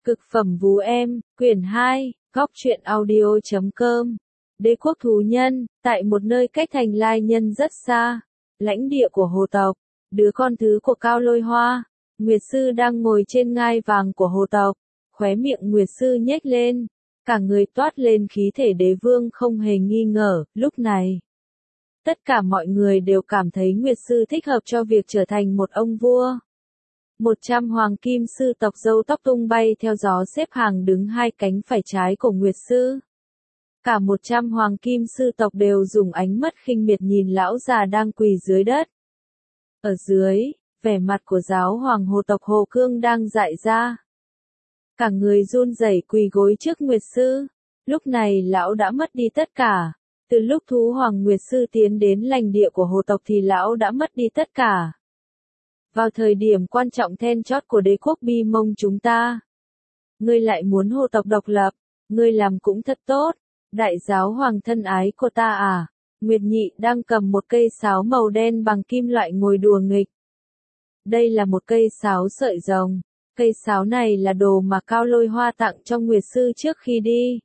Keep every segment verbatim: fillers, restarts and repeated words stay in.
Cực phẩm vú em, quyển hai, góc truyện audio chấm com. Đế quốc thú nhân, tại một nơi cách thành Lai Nhân rất xa, lãnh địa của hồ tộc, đứa con thứ của Cao Lôi Hoa, Nguyệt Sư đang ngồi trên ngai vàng của hồ tộc, khóe miệng Nguyệt Sư nhếch lên, cả người toát lên khí thể đế vương không hề nghi ngờ. Lúc này, tất cả mọi người đều cảm thấy Nguyệt Sư thích hợp cho việc trở thành một ông vua. Một trăm hoàng kim sư tộc râu tóc tung bay theo gió xếp hàng đứng hai cánh phải trái của Nguyệt Sư. Cả một trăm hoàng kim sư tộc đều dùng ánh mắt khinh miệt nhìn lão già đang quỳ dưới đất. Ở dưới, vẻ mặt của giáo hoàng hồ tộc Hồ Cương đang dại ra. Cả người run rẩy quỳ gối trước Nguyệt Sư. Lúc này lão đã mất đi tất cả. Từ lúc thú hoàng Nguyệt Sư tiến đến lãnh địa của hồ tộc thì lão đã mất đi tất cả. Vào thời điểm quan trọng then chót của đế quốc Bi Mông chúng ta, ngươi lại muốn hồ tộc độc lập, ngươi làm cũng thật tốt, đại giáo hoàng thân ái của ta à. Nguyệt Nhị đang cầm một cây sáo màu đen bằng kim loại ngồi đùa nghịch. Đây là một cây sáo sợi rồng, cây sáo này là đồ mà Cao Lôi Hoa tặng cho Nguyệt Sư trước khi đi.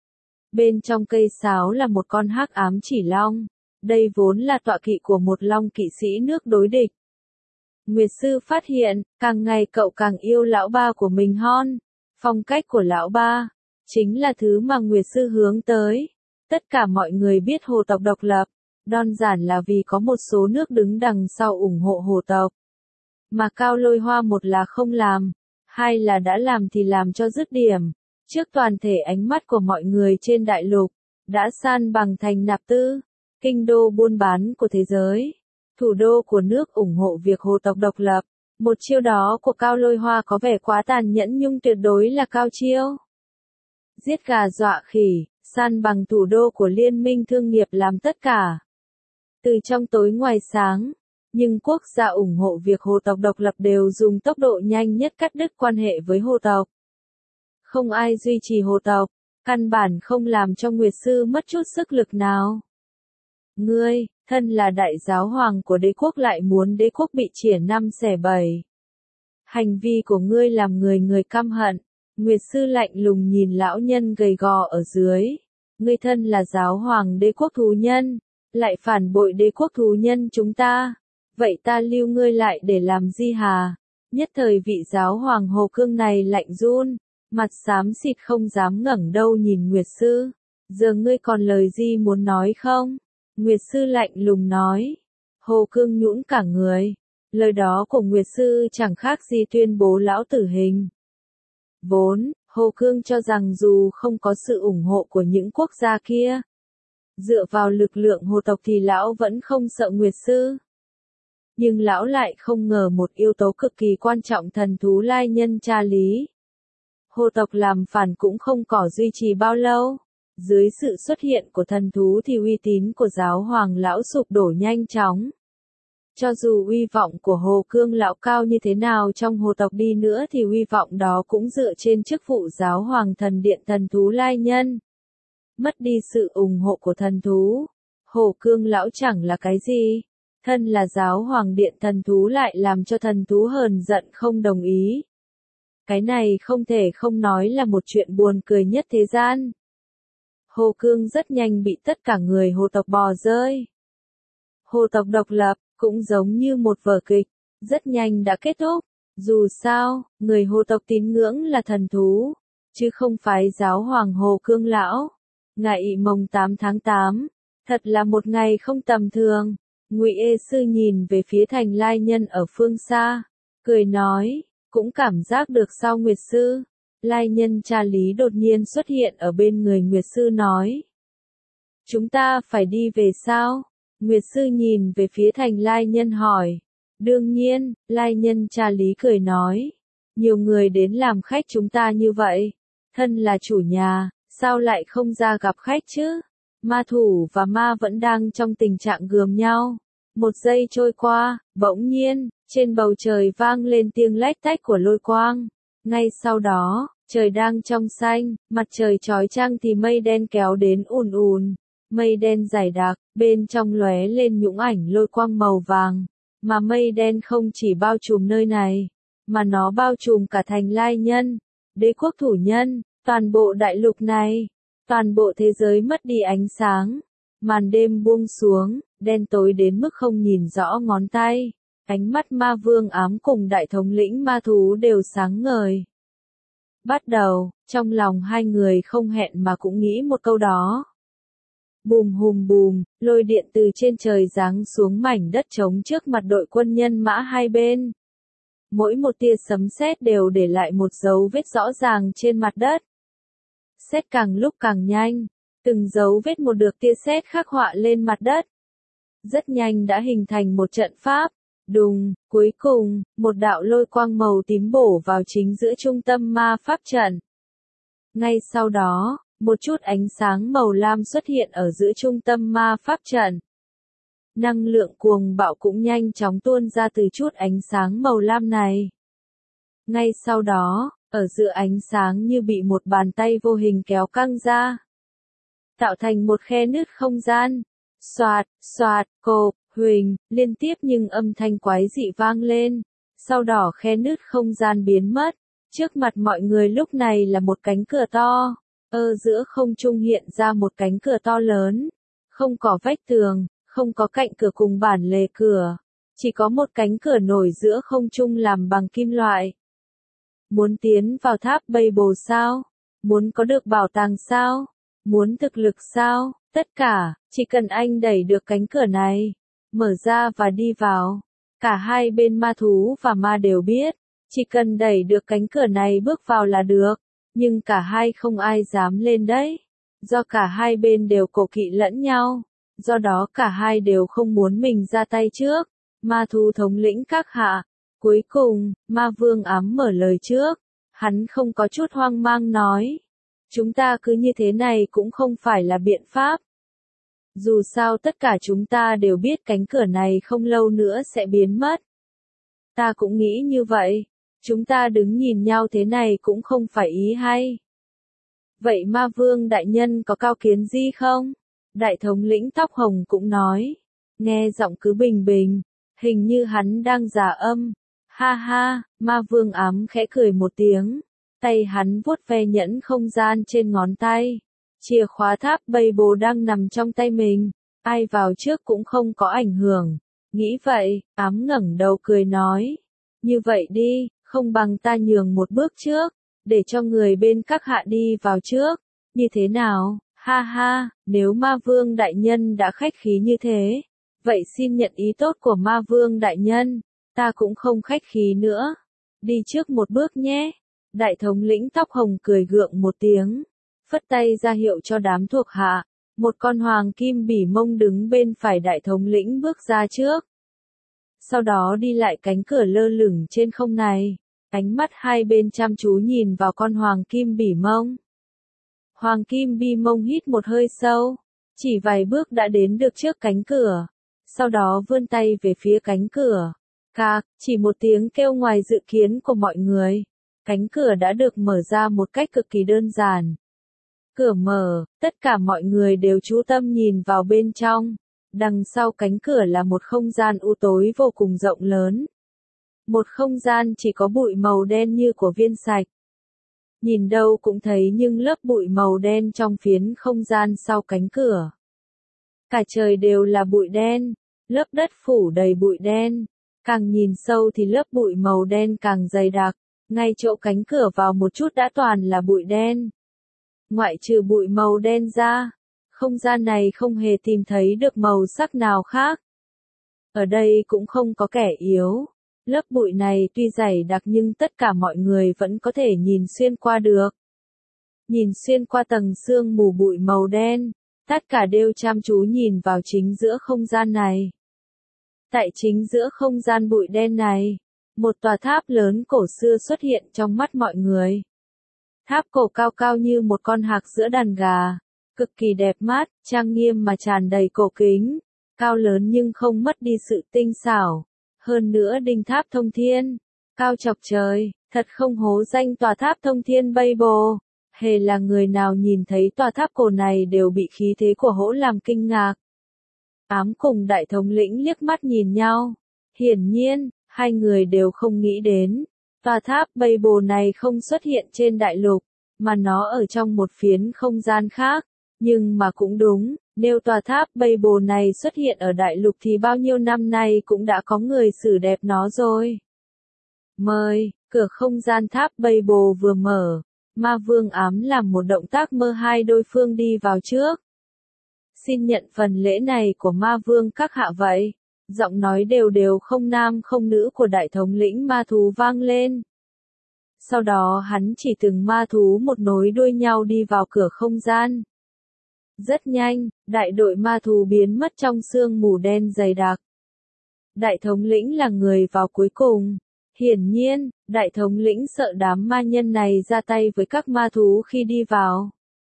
Bên trong cây sáo là một con hắc ám chỉ long, đây vốn là tọa kỵ của một long kỵ sĩ nước đối địch. Nguyệt Sư phát hiện, càng ngày cậu càng yêu lão ba của mình hơn. Phong cách của lão ba, chính là thứ mà Nguyệt Sư hướng tới. Tất cả mọi người biết hồ tộc độc lập, đơn giản là vì có một số nước đứng đằng sau ủng hộ hồ tộc. Mà Cao Lôi Hoa một là không làm, hai là đã làm thì làm cho dứt điểm. Trước toàn thể ánh mắt của mọi người trên đại lục, đã san bằng thành Nạp Tư, kinh đô buôn bán của thế giới. Thủ đô của nước ủng hộ việc hồ tộc độc lập. Một chiêu đó của Cao Lôi Hoa có vẻ quá tàn nhẫn nhưng tuyệt đối là cao chiêu. Giết gà dọa khỉ, san bằng thủ đô của liên minh thương nghiệp làm tất cả. Từ trong tối ngoài sáng, nhưng quốc gia ủng hộ việc hồ tộc độc lập đều dùng tốc độ nhanh nhất cắt đứt quan hệ với hồ tộc. Không ai duy trì hồ tộc, căn bản không làm cho Nguyệt Sư mất chút sức lực nào. Ngươi, thân là đại giáo hoàng của đế quốc lại muốn đế quốc bị chia năm xẻ bảy. Hành vi của ngươi làm người người căm hận. Nguyệt Sư lạnh lùng nhìn lão nhân gầy gò ở dưới. Ngươi thân là giáo hoàng đế quốc thú nhân, lại phản bội đế quốc thú nhân chúng ta. Vậy ta lưu ngươi lại để làm gì hà? Nhất thời vị giáo hoàng Hồ Cương này lạnh run, mặt xám xịt không dám ngẩng đầu nhìn Nguyệt Sư. Giờ ngươi còn lời gì muốn nói không? Nguyệt Sư lạnh lùng nói. Hồ Cương nhũn cả người. Lời đó của Nguyệt Sư chẳng khác gì tuyên bố lão tử hình. Vốn, Hồ Cương cho rằng dù không có sự ủng hộ của những quốc gia kia, dựa vào lực lượng hồ tộc thì lão vẫn không sợ Nguyệt Sư. Nhưng lão lại không ngờ một yếu tố cực kỳ quan trọng thần thú Lai Nhân tra lý. Hồ tộc làm phản cũng không có duy trì bao lâu. Dưới sự xuất hiện của thần thú thì uy tín của giáo hoàng lão sụp đổ nhanh chóng. Cho dù uy vọng của Hồ Cương lão cao như thế nào trong hồ tộc đi nữa thì uy vọng đó cũng dựa trên chức vụ giáo hoàng thần điện thần thú Lai Nhân. Mất đi sự ủng hộ của thần thú, Hồ Cương lão chẳng là cái gì. Thân là giáo hoàng điện thần thú lại làm cho thần thú hờn giận không đồng ý. Cái này không thể không nói là một chuyện buồn cười nhất thế gian. Hồ Cương rất nhanh bị tất cả người hồ tộc bỏ rơi. Hồ tộc độc lập, cũng giống như một vở kịch, rất nhanh đã kết thúc. Dù sao, người hồ tộc tín ngưỡng là thần thú, chứ không phải giáo hoàng Hồ Cương lão. Ngày mồng tám tháng tám, thật là một ngày không tầm thường. Ngụy Ê Sư nhìn về phía thành Lai Nhân ở phương xa, cười nói, cũng cảm giác được sao Nguyệt Sư. Lai Nhân tra lý đột nhiên xuất hiện ở bên người Nguyệt Sư nói. Chúng ta phải đi về sao? Nguyệt Sư nhìn về phía thành Lai Nhân hỏi. Đương nhiên, Lai Nhân tra lý cười nói. Nhiều người đến làm khách chúng ta như vậy. Thân là chủ nhà, sao lại không ra gặp khách chứ? Ma thủ và ma vẫn đang trong tình trạng gườm nhau. Một giây trôi qua, bỗng nhiên, trên bầu trời vang lên tiếng lách tách của lôi quang. Ngay sau đó, trời đang trong xanh, mặt trời chói chang thì mây đen kéo đến ùn ùn. Mây đen dày đặc, bên trong lóe lên nhũng ảnh lôi quang màu vàng. Mà mây đen không chỉ bao trùm nơi này, mà nó bao trùm cả thành Lai Nhân. Đế quốc thủ nhân, toàn bộ đại lục này, toàn bộ thế giới mất đi ánh sáng. Màn đêm buông xuống, đen tối đến mức không nhìn rõ ngón tay. Ánh mắt ma vương ám cùng đại thống lĩnh ma thú đều sáng ngời. Bắt đầu, trong lòng hai người không hẹn mà cũng nghĩ một câu đó. Bùm hùm bùm, lôi điện từ trên trời giáng xuống mảnh đất trống trước mặt đội quân nhân mã hai bên. Mỗi một tia sấm sét đều để lại một dấu vết rõ ràng trên mặt đất. Sét càng lúc càng nhanh, từng dấu vết một được tia sét khắc họa lên mặt đất. Rất nhanh đã hình thành một trận pháp. Đùng, cuối cùng, một đạo lôi quang màu tím bổ vào chính giữa trung tâm ma pháp trận. Ngay sau đó, một chút ánh sáng màu lam xuất hiện ở giữa trung tâm ma pháp trận. Năng lượng cuồng bạo cũng nhanh chóng tuôn ra từ chút ánh sáng màu lam này. Ngay sau đó, ở giữa ánh sáng như bị một bàn tay vô hình kéo căng ra. Tạo thành một khe nứt không gian. Xoạt, xoạt, cộp, huỳnh, liên tiếp nhưng âm thanh quái dị vang lên. Sau đó khe nứt không gian biến mất. Trước mặt mọi người lúc này là một cánh cửa to. Ở giữa không trung hiện ra một cánh cửa to lớn. Không có vách tường, không có cạnh cửa cùng bản lề cửa. Chỉ có một cánh cửa nổi giữa không trung làm bằng kim loại. Muốn tiến vào tháp Bay Bồ sao? Muốn có được bảo tàng sao? Muốn thực lực sao? Tất cả, chỉ cần anh đẩy được cánh cửa này, mở ra và đi vào. Cả hai bên ma thú và ma đều biết, chỉ cần đẩy được cánh cửa này bước vào là được. Nhưng cả hai không ai dám lên đấy. Do cả hai bên đều cổ kỵ lẫn nhau. Do đó cả hai đều không muốn mình ra tay trước. Ma thú thống lĩnh các hạ. Cuối cùng, ma vương ám mở lời trước. Hắn không có chút hoang mang nói. Chúng ta cứ như thế này cũng không phải là biện pháp. Dù sao tất cả chúng ta đều biết cánh cửa này không lâu nữa sẽ biến mất. Ta cũng nghĩ như vậy. Chúng ta đứng nhìn nhau thế này cũng không phải ý hay. Vậy ma vương đại nhân có cao kiến gì không? Đại thống lĩnh tóc hồng cũng nói. Nghe giọng cứ bình bình. Hình như hắn đang giả âm. Ha ha, ma vương ám khẽ cười một tiếng. Tay hắn vuốt ve nhẫn không gian trên ngón tay. Chìa khóa tháp Bay Bồ đang nằm trong tay mình. Ai vào trước cũng không có ảnh hưởng. Nghĩ vậy, ám ngẩng đầu cười nói. Như vậy đi, không bằng ta nhường một bước trước. Để cho người bên các hạ đi vào trước. Như thế nào? Ha ha, nếu ma vương đại nhân đã khách khí như thế. Vậy xin nhận ý tốt của ma vương đại nhân. Ta cũng không khách khí nữa. Đi trước một bước nhé. Đại thống lĩnh tóc hồng cười gượng một tiếng. Phất tay ra hiệu cho đám thuộc hạ. Một con hoàng kim bỉ mông đứng bên phải đại thống lĩnh bước ra trước. Sau đó đi lại cánh cửa lơ lửng trên không này. Ánh mắt hai bên chăm chú nhìn vào con hoàng kim bỉ mông. Hoàng kim bỉ mông hít một hơi sâu. Chỉ vài bước đã đến được trước cánh cửa. Sau đó vươn tay về phía cánh cửa. Cạc, chỉ một tiếng kêu ngoài dự kiến của mọi người. Cánh cửa đã được mở ra một cách cực kỳ đơn giản. Cửa mở, tất cả mọi người đều chú tâm nhìn vào bên trong. Đằng sau cánh cửa là một không gian u tối vô cùng rộng lớn. Một không gian chỉ có bụi màu đen như của viên sạch. Nhìn đâu cũng thấy nhưng lớp bụi màu đen trong phiến không gian sau cánh cửa. Cả trời đều là bụi đen, lớp đất phủ đầy bụi đen. Càng nhìn sâu thì lớp bụi màu đen càng dày đặc. Ngay chỗ cánh cửa vào một chút đã toàn là bụi đen. Ngoại trừ bụi màu đen ra, không gian này không hề tìm thấy được màu sắc nào khác. Ở đây cũng không có kẻ yếu. Lớp bụi này tuy dày đặc nhưng tất cả mọi người vẫn có thể nhìn xuyên qua được. Nhìn xuyên qua tầng sương mù bụi màu đen, tất cả đều chăm chú nhìn vào chính giữa không gian này. Tại chính giữa không gian bụi đen này, một tòa tháp lớn cổ xưa xuất hiện trong mắt mọi người. Tháp cổ cao cao như một con hạc giữa đàn gà, cực kỳ đẹp mắt, trang nghiêm mà tràn đầy cổ kính, cao lớn nhưng không mất đi sự tinh xảo. Hơn nữa đinh tháp thông thiên, cao chọc trời, thật không hố danh tòa tháp thông thiên Bay Bồ. Hề là người nào nhìn thấy tòa tháp cổ này đều bị khí thế của hỗ làm kinh ngạc. Ám cùng đại thống lĩnh liếc mắt nhìn nhau. Hiển nhiên, hai người đều không nghĩ đến. Tòa tháp Babel này không xuất hiện trên đại lục, mà nó ở trong một phiến không gian khác. Nhưng mà cũng đúng, nếu tòa tháp Babel này xuất hiện ở đại lục thì bao nhiêu năm nay cũng đã có người xử đẹp nó rồi. Mời, cửa không gian tháp Babel vừa mở, Ma Vương ám làm một động tác mơ hai đối phương đi vào trước. Xin nhận phần lễ này của Ma Vương các hạ vậy. Giọng nói đều đều không nam không nữ của đại thống lĩnh ma thú vang lên. Sau đó hắn chỉ từng ma thú một nối đuôi nhau đi vào cửa không gian. Rất nhanh, đại đội ma thú biến mất trong sương mù đen dày đặc. Đại thống lĩnh là người vào cuối cùng. Hiển nhiên, đại thống lĩnh sợ đám ma nhân này ra tay với các ma thú khi đi vào.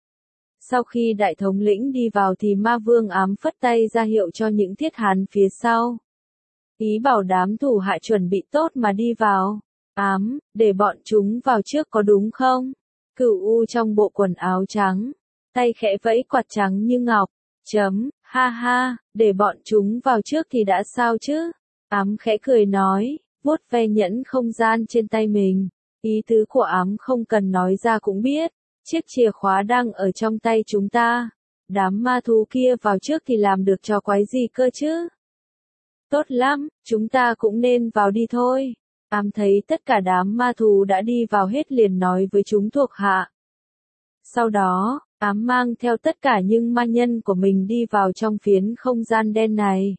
Sau khi đại thống lĩnh đi vào thì ma vương ám phất tay ra hiệu cho những thiết hán phía sau. Ý bảo đám thủ hạ chuẩn bị tốt mà đi vào. Ám, để bọn chúng vào trước có đúng không? Cửu U trong bộ quần áo trắng, tay khẽ vẫy quạt trắng như ngọc. Chấm, ha ha, để bọn chúng vào trước thì đã sao chứ? Ám khẽ cười nói, vuốt ve nhẫn không gian trên tay mình. Ý tứ của ám không cần nói ra cũng biết. Chiếc chìa khóa đang ở trong tay chúng ta. Đám ma thú kia vào trước thì làm được trò quái gì cơ chứ? Tốt lắm, chúng ta cũng nên vào đi thôi. Ám thấy tất cả đám ma thú đã đi vào hết liền nói với chúng thuộc hạ. Sau đó, ám mang theo tất cả những ma nhân của mình đi vào trong phiến không gian đen này.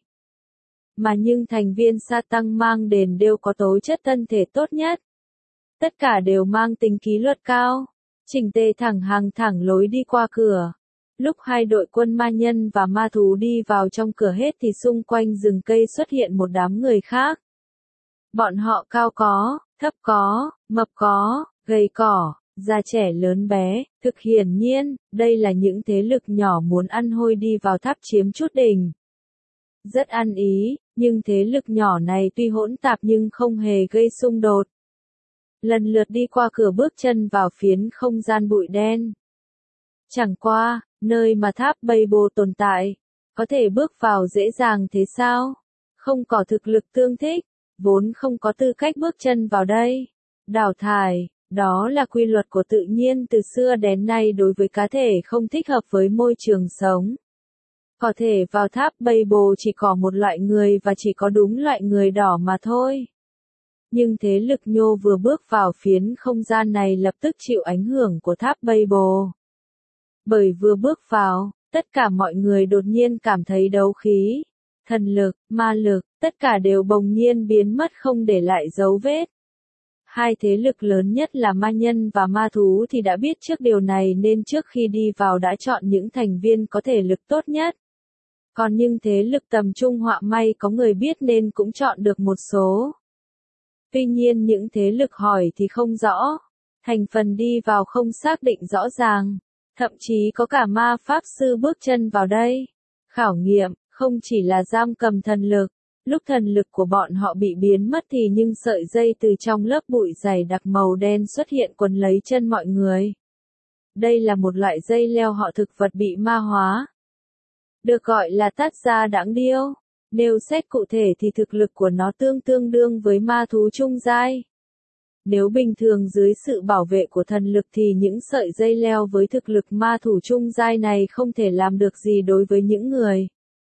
Mà những thành viên sa tăng mang đến đều có tố chất thân thể tốt nhất. Tất cả đều mang tính kỷ luật cao. Chỉnh tề thẳng hàng thẳng lối đi qua cửa. Lúc hai đội quân ma nhân và ma thú đi vào trong cửa hết thì xung quanh rừng cây xuất hiện một đám người khác. Bọn họ cao có, thấp có, mập có, gầy cỏ, già trẻ lớn bé, thực hiển nhiên, đây là những thế lực nhỏ muốn ăn hôi đi vào tháp chiếm chút đỉnh. Rất ăn ý, nhưng thế lực nhỏ này tuy hỗn tạp nhưng không hề gây xung đột. Lần lượt đi qua cửa bước chân vào phiến không gian bụi đen. Chẳng qua, nơi mà tháp Babel tồn tại, có thể bước vào dễ dàng thế sao? Không có thực lực tương thích, vốn không có tư cách bước chân vào đây. Đào thải, đó là quy luật của tự nhiên từ xưa đến nay đối với cá thể không thích hợp với môi trường sống. Có thể vào tháp Babel chỉ có một loại người và chỉ có đúng loại người đỏ mà thôi. Nhưng thế lực nhô vừa bước vào phiến không gian này lập tức chịu ảnh hưởng của tháp Babel. Bởi vừa bước vào, tất cả mọi người đột nhiên cảm thấy đấu khí, thần lực, ma lực, tất cả đều bỗng nhiên biến mất không để lại dấu vết. Hai thế lực lớn nhất là ma nhân và ma thú thì đã biết trước điều này nên trước khi đi vào đã chọn những thành viên có thể lực tốt nhất. Còn những thế lực tầm trung họa may có người biết nên cũng chọn được một số. Tuy nhiên những thế lực hỏi thì không rõ, thành phần đi vào không xác định rõ ràng, thậm chí có cả ma pháp sư bước chân vào đây. Khảo nghiệm, không chỉ là giam cầm thần lực, lúc thần lực của bọn họ bị biến mất thì những sợi dây từ trong lớp bụi dày đặc màu đen xuất hiện quấn lấy chân mọi người. Đây là một loại dây leo họ thực vật bị ma hóa. Được gọi là tát gia đãng điêu. Nếu xét cụ thể thì thực lực của nó tương tương đương với ma thú trung giai. Nếu bình thường dưới sự bảo vệ của thần lực thì những sợi dây leo với thực lực ma thủ trung giai này không thể làm được gì đối với những người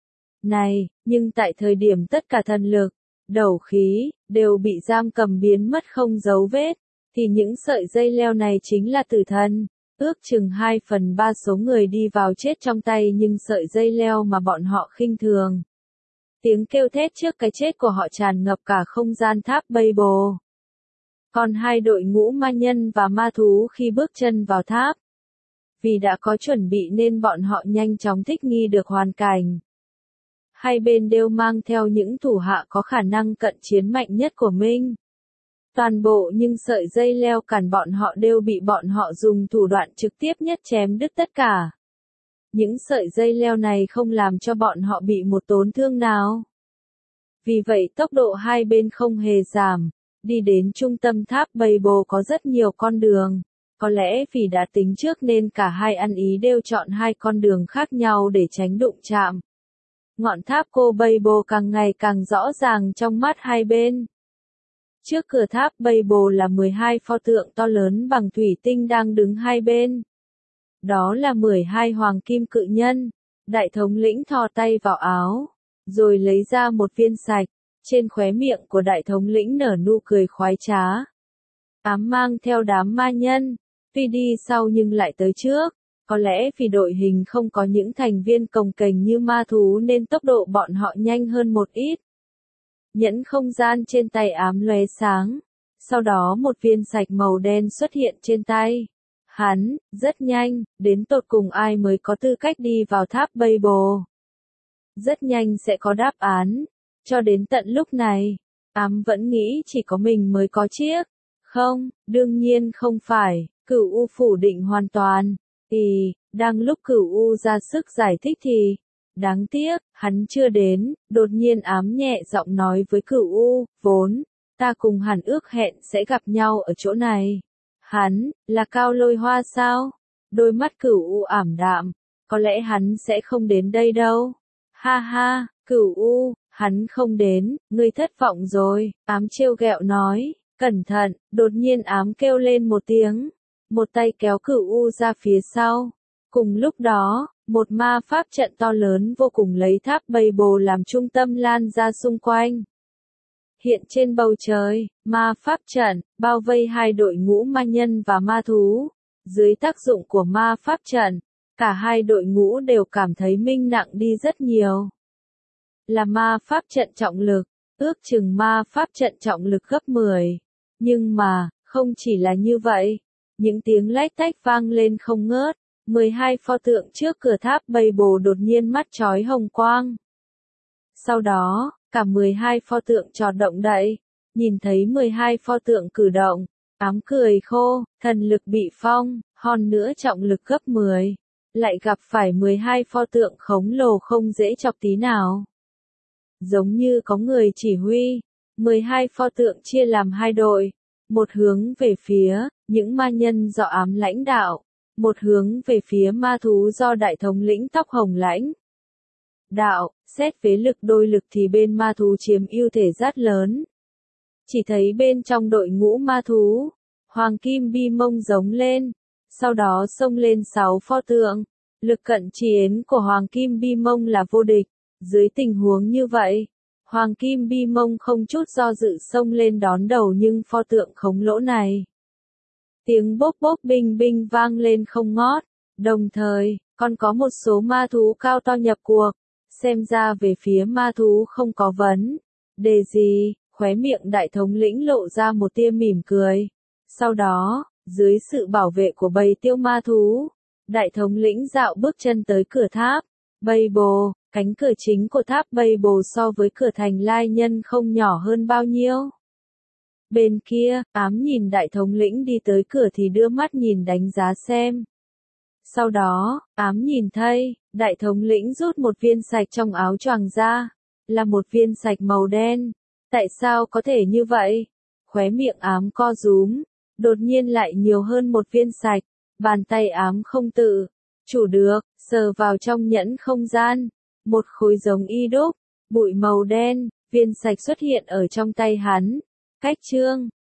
này, nhưng tại thời điểm tất cả thần lực, đấu khí, đều bị giam cầm biến mất không dấu vết, thì những sợi dây leo này chính là tử thần. Ước chừng hai phần ba số người đi vào chết trong tay nhưng sợi dây leo mà bọn họ khinh thường. Tiếng kêu thét trước cái chết của họ tràn ngập cả không gian tháp Babel. Còn hai đội ngũ ma nhân và ma thú khi bước chân vào tháp. Vì đã có chuẩn bị nên bọn họ nhanh chóng thích nghi được hoàn cảnh. Hai bên đều mang theo những thủ hạ có khả năng cận chiến mạnh nhất của mình. Toàn bộ những sợi dây leo cản bọn họ đều bị bọn họ dùng thủ đoạn trực tiếp nhất chém đứt tất cả. Những sợi dây leo này không làm cho bọn họ bị một tổn thương nào. Vì vậy tốc độ hai bên không hề giảm. Đi đến trung tâm tháp Babel có rất nhiều con đường. Có lẽ vì đã tính trước nên cả hai ăn ý đều chọn hai con đường khác nhau để tránh đụng chạm. Ngọn tháp cô Babel càng ngày càng rõ ràng trong mắt hai bên. Trước cửa tháp Babel là mười hai pho tượng to lớn bằng thủy tinh đang đứng hai bên. Đó là mười hai hoàng kim cự nhân. Đại thống lĩnh thò tay vào áo, rồi lấy ra một viên sạch. Trên khóe miệng của đại thống lĩnh nở nụ cười khoái trá. Ám mang theo đám ma nhân, tuy đi sau nhưng lại tới trước. Có lẽ vì đội hình không có những thành viên cồng kềnh như ma thú nên tốc độ bọn họ nhanh hơn một ít. Nhẫn không gian trên tay ám lóe sáng. Sau đó một viên sạch màu đen xuất hiện trên tay. Hắn, rất nhanh, đến tột cùng ai mới có tư cách đi vào tháp Babel. Rất nhanh sẽ có đáp án. Cho đến tận lúc này, ám vẫn nghĩ chỉ có mình mới có chiếc. Không, đương nhiên không phải, Cửu U phủ định hoàn toàn. Ý, đang lúc Cửu U ra sức giải thích thì, đáng tiếc, hắn chưa đến, đột nhiên ám nhẹ giọng nói với Cửu U, vốn, ta cùng hẳn ước hẹn sẽ gặp nhau ở chỗ này. Hắn, là Cao Lôi Hoa sao? Đôi mắt Cửu U ảm đạm, có lẽ hắn sẽ không đến đây đâu. Ha ha, Cửu U, hắn không đến, ngươi thất vọng rồi, ám trêu ghẹo nói, cẩn thận, đột nhiên ám kêu lên một tiếng. Một tay kéo Cửu U ra phía sau. Cùng lúc đó, một ma pháp trận to lớn vô cùng lấy tháp Babel làm trung tâm lan ra xung quanh. Hiện trên bầu trời, ma pháp trận, bao vây hai đội ngũ ma nhân và ma thú. Dưới tác dụng của ma pháp trận, cả hai đội ngũ đều cảm thấy minh nặng đi rất nhiều. Là ma pháp trận trọng lực, ước chừng ma pháp trận trọng lực gấp mười. Nhưng mà, không chỉ là như vậy. Những tiếng lách tách vang lên không ngớt. mười hai pho tượng trước cửa tháp Babel đột nhiên mắt chói hồng quang. Sau đó, cả mười hai pho tượng trò động đậy. Nhìn thấy mười hai pho tượng cử động, ám cười khô, thần lực bị phong, hòn nữa trọng lực gấp mười. Lại gặp phải mười hai pho tượng khổng lồ không dễ chọc tí nào. Giống như có người chỉ huy, mười hai pho tượng chia làm hai đội. Một hướng về phía những ma nhân do ám lãnh đạo, một hướng về phía ma thú do đại thống lĩnh tóc hồng lãnh đạo. Xét phế lực đôi lực thì bên ma thú chiếm ưu thể rất lớn. Chỉ thấy bên trong đội ngũ ma thú, Hoàng Kim Bi Mông giống lên, sau đó xông lên sáu pho tượng. Lực cận chiến của Hoàng Kim Bi Mông là vô địch. Dưới tình huống như vậy, Hoàng Kim Bi Mông không chút do dự xông lên đón đầu nhưng pho tượng khổng lỗ này. Tiếng bốp bốp binh binh vang lên không ngót, đồng thời, còn có một số ma thú cao to nhập cuộc, xem ra về phía ma thú không có vấn đề gì, khóe miệng đại thống lĩnh lộ ra một tia mỉm cười. Sau đó, dưới sự bảo vệ của bầy tiêu ma thú, đại thống lĩnh dạo bước chân tới cửa tháp Babel. Cánh cửa chính của tháp Babel so với cửa thành lai nhân không nhỏ hơn bao nhiêu. Bên kia, ám nhìn đại thống lĩnh đi tới cửa thì đưa mắt nhìn đánh giá xem. Sau đó, ám nhìn thấy, đại thống lĩnh rút một viên sạch trong áo choàng ra. Là một viên sạch màu đen. Tại sao có thể như vậy? Khóe miệng ám co rúm. Đột nhiên lại nhiều hơn một viên sạch. Bàn tay ám không tự chủ được, sờ vào trong nhẫn không gian. Một khối giống y đúc, bụi màu đen, viên sạch xuất hiện ở trong tay hắn. Cách chương